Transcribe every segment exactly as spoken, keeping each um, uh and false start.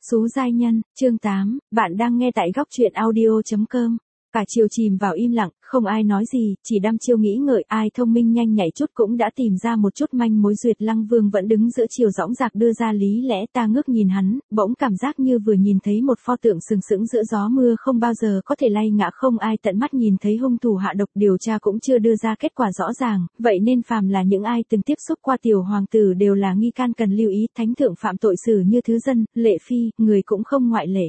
Xú giai nhân, chương tám, bạn đang nghe tại góc truyện audio chấm com. Cả chiều chìm vào im lặng, không ai nói gì, chỉ đăm chiêu nghĩ ngợi, ai thông minh nhanh nhạy chút cũng đã tìm ra một chút manh mối. Duyệt Lăng Vương vẫn đứng giữa chiều dõng dạc đưa ra lý lẽ. Ta ngước nhìn hắn, bỗng cảm giác như vừa nhìn thấy một pho tượng sừng sững giữa gió mưa không bao giờ có thể lay ngã. Không ai tận mắt nhìn thấy hung thủ hạ độc, điều tra cũng chưa đưa ra kết quả rõ ràng, vậy nên phàm là những ai từng tiếp xúc qua tiểu hoàng tử đều là nghi can cần lưu ý. Thánh thượng phạm tội xử như thứ dân, Lệ Phi, người cũng không ngoại lệ.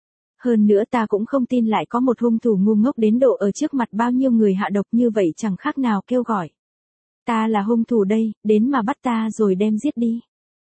Hơn nữa ta cũng không tin lại có một hung thủ ngu ngốc đến độ ở trước mặt bao nhiêu người hạ độc như vậy, chẳng khác nào kêu gọi. Ta là hung thủ đây, đến mà bắt ta rồi đem giết đi.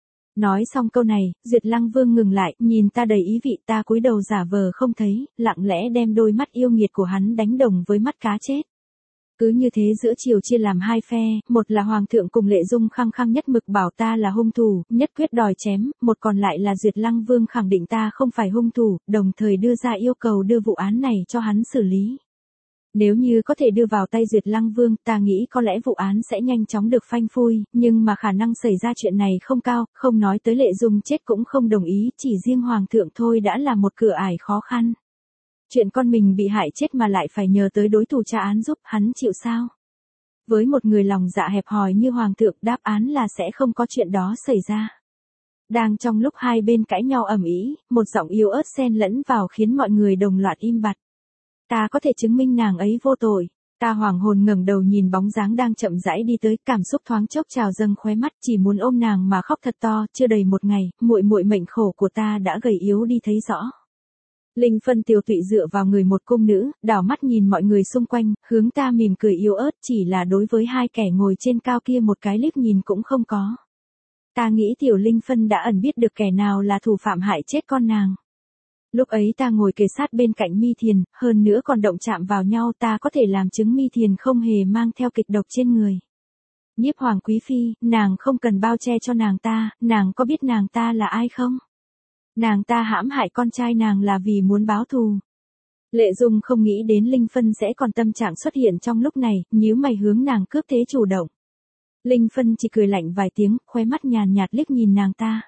Nói xong câu này, Duyệt Lăng Vương ngừng lại, nhìn ta đầy ý vị. Ta cúi đầu giả vờ không thấy, lặng lẽ đem đôi mắt yêu nghiệt của hắn đánh đồng với mắt cá chết. Cứ như thế giữa chiều chia làm hai phe, một là Hoàng thượng cùng Lệ Dung khăng khăng nhất mực bảo ta là hung thủ, nhất quyết đòi chém, một còn lại là Duyệt Lăng Vương khẳng định ta không phải hung thủ, đồng thời đưa ra yêu cầu đưa vụ án này cho hắn xử lý. Nếu như có thể đưa vào tay Duyệt Lăng Vương, ta nghĩ có lẽ vụ án sẽ nhanh chóng được phanh phui, nhưng mà khả năng xảy ra chuyện này không cao, không nói tới Lệ Dung chết cũng không đồng ý, chỉ riêng Hoàng thượng thôi đã là một cửa ải khó khăn. Chuyện con mình bị hại chết mà lại phải nhờ tới đối thủ tra án giúp, hắn chịu sao? Với một người lòng dạ hẹp hòi như Hoàng thượng, đáp án là sẽ không có chuyện đó xảy ra. Đang trong lúc hai bên cãi nhau ầm ĩ, một giọng yếu ớt xen lẫn vào khiến mọi người đồng loạt im bặt. Ta có thể chứng minh nàng ấy vô tội. Ta hoàng hồn ngẩng đầu nhìn bóng dáng đang chậm rãi đi tới, cảm xúc thoáng chốc trào dâng khóe mắt, chỉ muốn ôm nàng mà khóc thật to. Chưa đầy một ngày, muội muội mệnh khổ của ta đã gầy yếu đi thấy rõ. Linh Phân tiều tụy dựa vào người một cung nữ, đảo mắt nhìn mọi người xung quanh, hướng ta mỉm cười yếu ớt, chỉ là đối với hai kẻ ngồi trên cao kia một cái liếc nhìn cũng không có. Ta nghĩ tiểu Linh Phân đã ẩn biết được kẻ nào là thủ phạm hại chết con nàng. Lúc ấy ta ngồi kề sát bên cạnh Mi Thiền, hơn nữa còn động chạm vào nhau, ta có thể làm chứng Mi Thiền không hề mang theo kịch độc trên người. Nhiếp Hoàng quý phi, nàng không cần bao che cho nàng ta, nàng có biết nàng ta là ai không? Nàng ta hãm hại con trai nàng là vì muốn báo thù. Lệ Dung không nghĩ đến Linh Phân sẽ còn tâm trạng xuất hiện trong lúc này, nhíu mày hướng nàng cướp thế chủ động. Linh Phân chỉ cười lạnh vài tiếng, khóe mắt nhàn nhạt liếc nhìn nàng ta.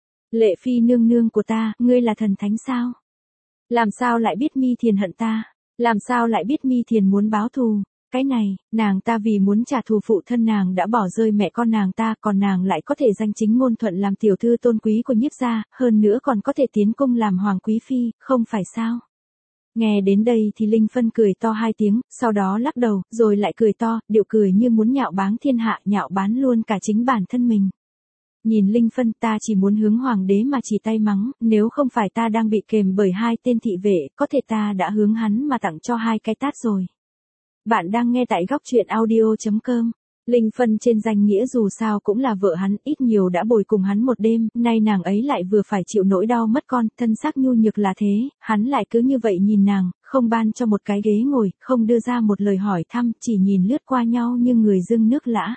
Lệ Phi nương nương của ta, ngươi là thần thánh sao? Làm sao lại biết Mi Thiền hận ta? Làm sao lại biết Mi Thiền muốn báo thù? Cái này, nàng ta vì muốn trả thù phụ thân nàng đã bỏ rơi mẹ con nàng ta, còn nàng lại có thể danh chính ngôn thuận làm tiểu thư tôn quý của Nhiếp gia, hơn nữa còn có thể tiến cung làm hoàng quý phi, không phải sao? Nghe đến đây thì Linh Phân cười to hai tiếng, sau đó lắc đầu, rồi lại cười to, điệu cười như muốn nhạo báng thiên hạ, nhạo báng luôn cả chính bản thân mình. Nhìn Linh Phân, ta chỉ muốn hướng hoàng đế mà chỉ tay mắng, nếu không phải ta đang bị kềm bởi hai tên thị vệ, có thể ta đã hướng hắn mà tặng cho hai cái tát rồi. Bạn đang nghe tại góc truyện audio chấm com. Linh Phân trên danh nghĩa dù sao cũng là vợ hắn, ít nhiều đã bồi cùng hắn một đêm, nay nàng ấy lại vừa phải chịu nỗi đau mất con, thân xác nhu nhược là thế, hắn lại cứ như vậy nhìn nàng, không ban cho một cái ghế ngồi, không đưa ra một lời hỏi thăm, chỉ nhìn lướt qua nhau như người dưng nước lã.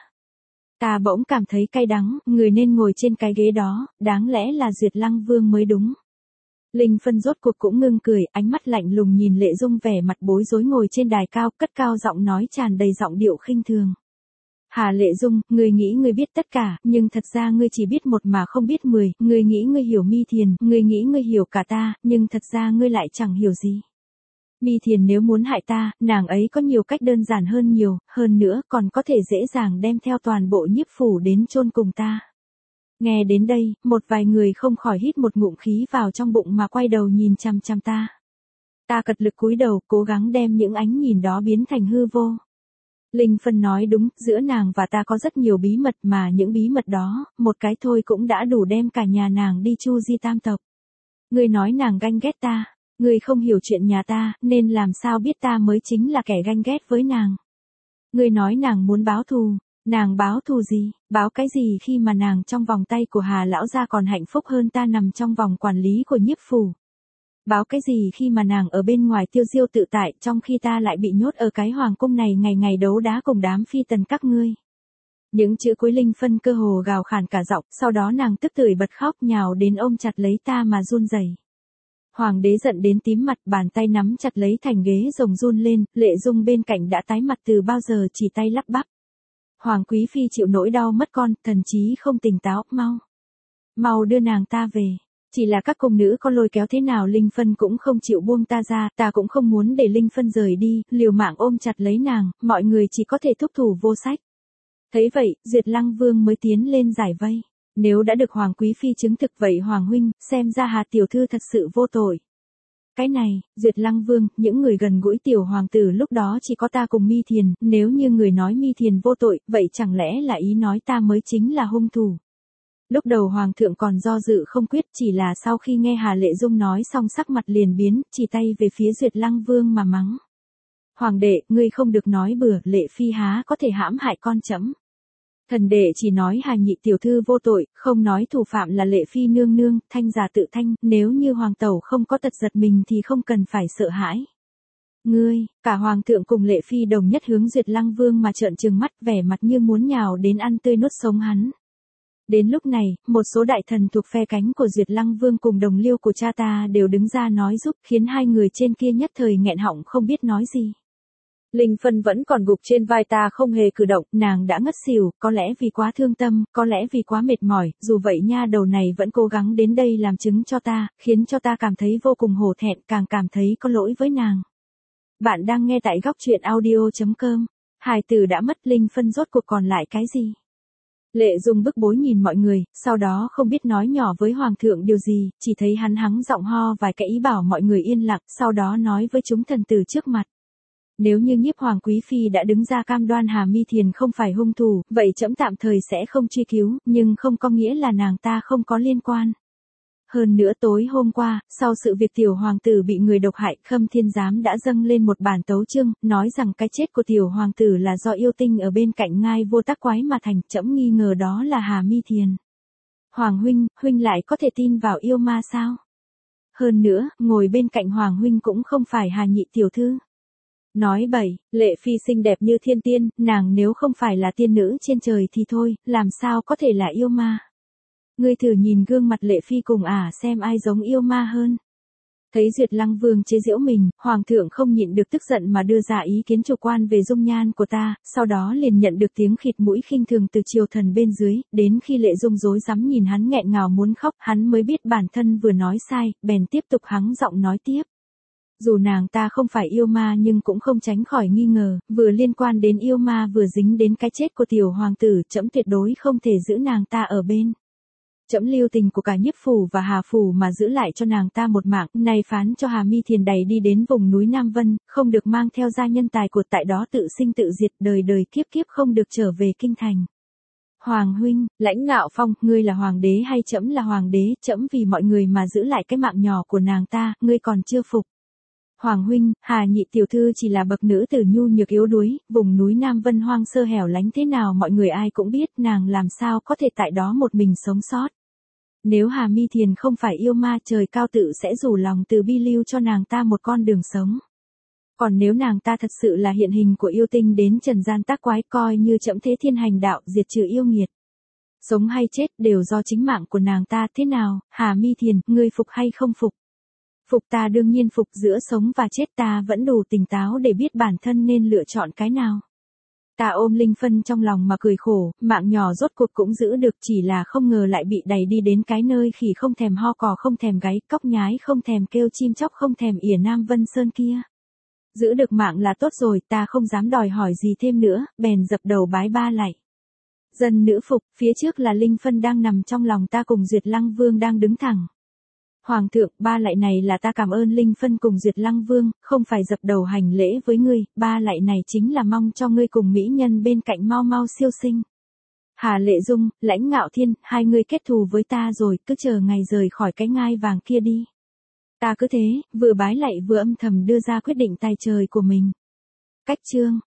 Ta bỗng cảm thấy cay đắng, người nên ngồi trên cái ghế đó, đáng lẽ là Duyệt Lăng Vương mới đúng. Linh Phân rốt cuộc cũng ngưng cười, ánh mắt lạnh lùng nhìn Lệ Dung vẻ mặt bối rối ngồi trên đài cao, cất cao giọng nói tràn đầy giọng điệu khinh thường. Hà Lệ Dung, ngươi nghĩ ngươi biết tất cả, nhưng thật ra ngươi chỉ biết một mà không biết mười, ngươi nghĩ ngươi hiểu Mi Thiền, ngươi nghĩ ngươi hiểu cả ta, nhưng thật ra ngươi lại chẳng hiểu gì. Mi Thiền nếu muốn hại ta, nàng ấy có nhiều cách đơn giản hơn nhiều, hơn nữa còn có thể dễ dàng đem theo toàn bộ Nhiếp phủ đến chôn cùng ta. Nghe đến đây, một vài người không khỏi hít một ngụm khí vào trong bụng mà quay đầu nhìn chằm chằm ta. Ta cật lực cúi đầu, cố gắng đem những ánh nhìn đó biến thành hư vô. Linh Phân nói đúng, giữa nàng và ta có rất nhiều bí mật mà những bí mật đó, một cái thôi cũng đã đủ đem cả nhà nàng đi chu di tam tộc. Ngươi nói nàng ganh ghét ta, ngươi không hiểu chuyện nhà ta, nên làm sao biết ta mới chính là kẻ ganh ghét với nàng. Ngươi nói nàng muốn báo thù. Nàng báo thù gì, báo cái gì khi mà nàng trong vòng tay của Hà lão gia còn hạnh phúc hơn ta nằm trong vòng quản lý của Nhiếp phủ. Báo cái gì khi mà nàng ở bên ngoài tiêu diêu tự tại, trong khi ta lại bị nhốt ở cái hoàng cung này ngày ngày đấu đá cùng đám phi tần các ngươi. Những chữ cuối Linh Phân cơ hồ gào khàn cả giọng, sau đó nàng tức tưởi bật khóc nhào đến ôm chặt lấy ta mà run rẩy. Hoàng đế giận đến tím mặt, bàn tay nắm chặt lấy thành ghế rồng run lên, Lệ Dung bên cạnh đã tái mặt từ bao giờ, chỉ tay lắp bắp. Hoàng quý phi chịu nỗi đau mất con, thần trí không tỉnh táo, mau. Mau đưa nàng ta về. Chỉ là các cung nữ có lôi kéo thế nào Linh Phân cũng không chịu buông ta ra, ta cũng không muốn để Linh Phân rời đi, liều mạng ôm chặt lấy nàng, mọi người chỉ có thể thúc thủ vô sách. Thấy vậy, Duyệt Lăng Vương mới tiến lên giải vây. Nếu đã được Hoàng Quý Phi chứng thực vậy Hoàng huynh, xem ra Hà tiểu thư thật sự vô tội. Cái này, Duyệt Lăng Vương, những người gần gũi tiểu hoàng tử lúc đó chỉ có ta cùng Mi Thiền, nếu như người nói Mi Thiền vô tội, vậy chẳng lẽ là ý nói ta mới chính là hung thủ. Lúc đầu Hoàng thượng còn do dự không quyết, chỉ là sau khi nghe Hà Lệ Dung nói xong sắc mặt liền biến, chỉ tay về phía Duyệt Lăng Vương mà mắng. Hoàng đệ, ngươi không được nói bừa, Lệ Phi há có thể hãm hại con trẫm. Thần đệ chỉ nói Hà nhị tiểu thư vô tội, không nói thủ phạm là Lệ Phi nương nương, thanh giả tự thanh, nếu như Hoàng tẩu không có tật giật mình thì không cần phải sợ hãi. Ngươi, cả Hoàng thượng cùng Lệ Phi đồng nhất hướng Duyệt Lăng Vương mà trợn trừng mắt, vẻ mặt như muốn nhào đến ăn tươi nuốt sống hắn. Đến lúc này, một số đại thần thuộc phe cánh của Duyệt Lăng Vương cùng đồng liêu của cha ta đều đứng ra nói giúp, khiến hai người trên kia nhất thời nghẹn họng không biết nói gì. Linh Phân vẫn còn gục trên vai ta không hề cử động, nàng đã ngất xỉu, có lẽ vì quá thương tâm, có lẽ vì quá mệt mỏi, dù vậy nha đầu này vẫn cố gắng đến đây làm chứng cho ta, khiến cho ta cảm thấy vô cùng hổ thẹn, càng cảm thấy có lỗi với nàng. Bạn đang nghe tại góc truyện audio chấm com. Hài tử đã mất, Linh Phân rốt cuộc còn lại cái gì? Lệ Dung bức bối nhìn mọi người, sau đó không biết nói nhỏ với Hoàng thượng điều gì, chỉ thấy hắn hắng giọng ho vài cái ý bảo mọi người yên lặng, sau đó nói với chúng thần tử trước mặt. Nếu như Nhiếp Hoàng Quý Phi đã đứng ra cam đoan Hà Mi Thiền không phải hung thủ, vậy trẫm tạm thời sẽ không truy cứu, nhưng không có nghĩa là nàng ta không có liên quan. Hơn nữa tối hôm qua, sau sự việc tiểu hoàng tử bị người độc hại, Khâm Thiên Giám đã dâng lên một bản tấu chương, nói rằng cái chết của tiểu hoàng tử là do yêu tinh ở bên cạnh ngai vô tác quái mà thành, trẫm nghi ngờ đó là Hà Mi Thiền. Hoàng huynh, huynh lại có thể tin vào yêu ma sao? Hơn nữa, ngồi bên cạnh Hoàng huynh cũng không phải Hà nhị tiểu thư. Nói bậy, Lệ Phi xinh đẹp như thiên tiên, nàng nếu không phải là tiên nữ trên trời thì thôi, làm sao có thể là yêu ma. Ngươi thử nhìn gương mặt Lệ Phi cùng ả à xem ai giống yêu ma hơn. Thấy Duyệt Lăng Vương chế giễu mình, Hoàng thượng không nhịn được tức giận mà đưa ra ý kiến chủ quan về dung nhan của ta, sau đó liền nhận được tiếng khịt mũi khinh thường từ triều thần bên dưới, đến khi Lệ Dung rối rắm nhìn hắn nghẹn ngào muốn khóc, hắn mới biết bản thân vừa nói sai, bèn tiếp tục hắng giọng nói tiếp. Dù nàng ta không phải yêu ma nhưng cũng không tránh khỏi nghi ngờ, vừa liên quan đến yêu ma vừa dính đến cái chết của tiểu hoàng tử, trẫm tuyệt đối không thể giữ nàng ta ở bên. Trẫm lưu tình của cả Nhiếp phủ và Hà phủ mà giữ lại cho nàng ta một mạng, nay phán cho Hà Mi Thiền đày đi đến vùng núi Nam Vân, không được mang theo gia nhân tài của tại đó tự sinh tự diệt, đời đời kiếp kiếp không được trở về kinh thành. Hoàng huynh, Lãnh Ngạo Phong, ngươi là hoàng đế hay trẫm là hoàng đế, trẫm vì mọi người mà giữ lại cái mạng nhỏ của nàng ta, ngươi còn chưa phục. Hoàng huynh, Hà nhị tiểu thư chỉ là bậc nữ tử nhu nhược yếu đuối, vùng núi Nam Vân hoang sơ hẻo lánh thế nào mọi người ai cũng biết, nàng làm sao có thể tại đó một mình sống sót. Nếu Hà Mi Thiền không phải yêu ma, trời cao tự sẽ rủ lòng từ bi lưu cho nàng ta một con đường sống. Còn nếu nàng ta thật sự là hiện hình của yêu tinh đến trần gian tác quái, coi như trẫm thế thiên hành đạo diệt trừ yêu nghiệt. Sống hay chết đều do chính mạng của nàng ta, thế nào, Hà Mi Thiền, ngươi phục hay không phục? Phục, ta đương nhiên phục, giữa sống và chết ta vẫn đủ tỉnh táo để biết bản thân nên lựa chọn cái nào. Ta ôm Linh Phân trong lòng mà cười khổ, mạng nhỏ rốt cuộc cũng giữ được, chỉ là không ngờ lại bị đẩy đi đến cái nơi khỉ không thèm ho cò không thèm gáy, cóc nhái không thèm kêu chim chóc không thèm ỉa Nam Vân Sơn kia. Giữ được mạng là tốt rồi, ta không dám đòi hỏi gì thêm nữa, bèn dập đầu bái ba lạy. Dân nữ phục, phía trước là Linh Phân đang nằm trong lòng ta cùng Duyệt Lăng Vương đang đứng thẳng. Hoàng thượng, ba lạy này là ta cảm ơn Linh Phân cùng Duyệt Lăng Vương, không phải dập đầu hành lễ với ngươi, ba lạy này chính là mong cho ngươi cùng mỹ nhân bên cạnh mau mau siêu sinh. Hà Lệ Dung, Lãnh Ngạo Thiên, hai người kết thù với ta rồi, cứ chờ ngày rời khỏi cái ngai vàng kia đi. Ta cứ thế, vừa bái lạy vừa âm thầm đưa ra quyết định tài trời của mình. Cách chương.